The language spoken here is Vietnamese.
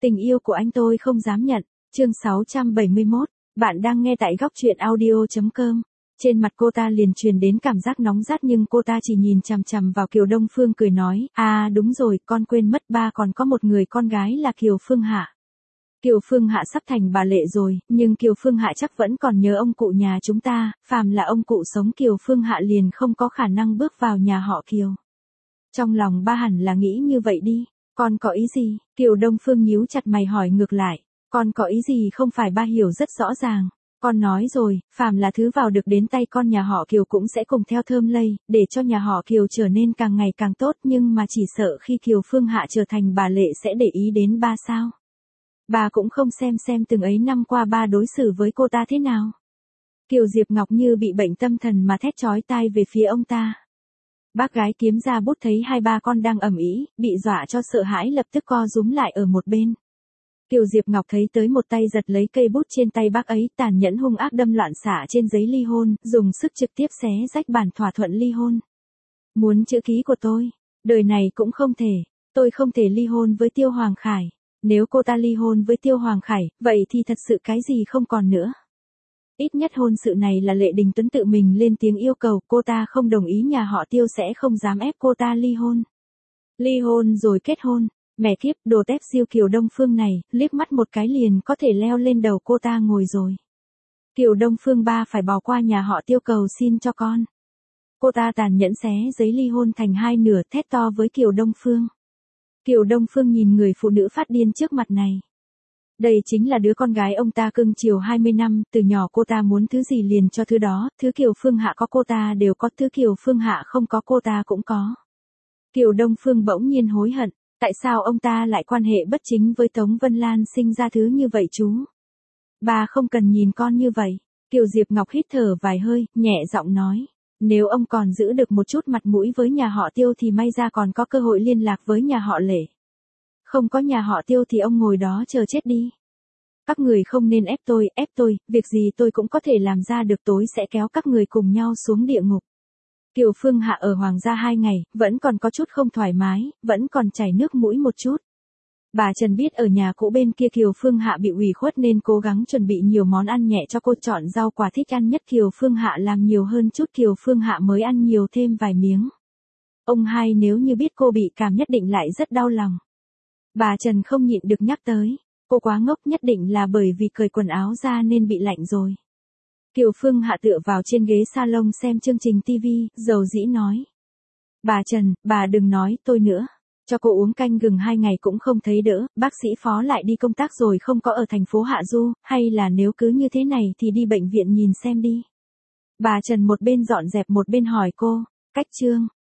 Tình yêu của anh tôi không dám nhận. Chương 671. Bạn đang nghe tại góc truyện audio.com. Trên mặt cô ta liền truyền đến cảm giác nóng rát nhưng cô ta chỉ nhìn chằm chằm vào Kiều Đông Phương cười nói, à đúng rồi, con quên mất ba còn có một người con gái là Kiều Phương Hạ. Kiều Phương Hạ sắp thành bà Lệ rồi, nhưng Kiều Phương Hạ chắc vẫn còn nhớ ông cụ nhà chúng ta, phàm là ông cụ sống Kiều Phương Hạ liền không có khả năng bước vào nhà họ Kiều. Trong lòng ba hẳn là nghĩ như vậy đi, con có ý gì? Kiều Đông Phương nhíu chặt mày hỏi ngược lại, con có ý gì không phải ba hiểu rất rõ ràng. Con nói rồi, phàm là thứ vào được đến tay con nhà họ Kiều cũng sẽ cùng theo thơm lây, để cho nhà họ Kiều trở nên càng ngày càng tốt nhưng mà chỉ sợ khi Kiều Phương Hạ trở thành bà Lệ sẽ để ý đến ba sao. Bà cũng không xem từng ấy năm qua ba đối xử với cô ta thế nào. Kiều Diệp Ngọc như bị bệnh tâm thần mà thét chói tai về phía ông ta. Bác gái kiếm ra bút thấy hai ba con đang ầm ĩ, bị dọa cho sợ hãi lập tức co rúm lại ở một bên. Kiều Diệp Ngọc thấy tới một tay giật lấy cây bút trên tay bác ấy tàn nhẫn hung ác đâm loạn xạ trên giấy ly hôn, dùng sức trực tiếp xé rách bản thỏa thuận ly hôn. Muốn chữ ký của tôi, đời này cũng không thể, tôi không thể ly hôn với Tiêu Hoàng Khải. Nếu cô ta ly hôn với Tiêu Hoàng Khải, vậy thì thật sự cái gì không còn nữa. Ít nhất hôn sự này là Lệ Đình Tuấn tự mình lên tiếng yêu cầu, cô ta không đồng ý nhà họ Tiêu sẽ không dám ép cô ta ly hôn. Ly hôn rồi kết hôn, mẹ kiếp, đồ tép siêu Kiều Đông Phương này, liếc mắt một cái liền có thể leo lên đầu cô ta ngồi rồi. Kiều Đông Phương ba phải bỏ qua nhà họ Tiêu cầu xin cho con. Cô ta tàn nhẫn xé giấy ly hôn thành hai nửa thét to với Kiều Đông Phương. Kiều Đông Phương nhìn người phụ nữ phát điên trước mặt này. Đây chính là đứa con gái ông ta cưng chiều 20 năm, từ nhỏ cô ta muốn thứ gì liền cho thứ đó, thứ Kiều Phương Hạ có cô ta đều có, thứ Kiều Phương Hạ không có cô ta cũng có. Kiều Đông Phương bỗng nhiên hối hận, tại sao ông ta lại quan hệ bất chính với Tống Vân Lan sinh ra thứ như vậy chú? Bà không cần nhìn con như vậy. Kiều Diệp Ngọc hít thở vài hơi, nhẹ giọng nói. Nếu ông còn giữ được một chút mặt mũi với nhà họ Tiêu thì may ra còn có cơ hội liên lạc với nhà họ Lệ. Không có nhà họ Tiêu thì ông ngồi đó chờ chết đi. Các người không nên ép tôi, việc gì tôi cũng có thể làm ra được, tối sẽ kéo các người cùng nhau xuống địa ngục. Kiều Phương Hạ ở Hoàng gia 2 ngày, vẫn còn có chút không thoải mái, vẫn còn chảy nước mũi một chút. Bà Trần biết ở nhà cũ bên kia Kiều Phương Hạ bị ủy khuất nên cố gắng chuẩn bị nhiều món ăn nhẹ cho cô, chọn rau quả thích ăn nhất Kiều Phương Hạ làm nhiều hơn chút, Kiều Phương Hạ mới ăn nhiều thêm vài miếng. Ông hai nếu như biết cô bị cảm nhất định lại rất đau lòng. Bà Trần không nhịn được nhắc tới, cô quá ngốc, nhất định là bởi vì cởi quần áo ra nên bị lạnh rồi. Kiều Phương Hạ tựa vào trên ghế salon xem chương trình TV, dầu dĩ nói. Bà Trần, bà đừng nói tôi nữa. Cho cô uống canh gừng 2 ngày cũng không thấy đỡ, bác sĩ phó lại đi công tác rồi không có ở thành phố Hạ Du, hay là nếu cứ như thế này thì đi bệnh viện nhìn xem đi. Bà Trần một bên dọn dẹp một bên hỏi cô, cách chương.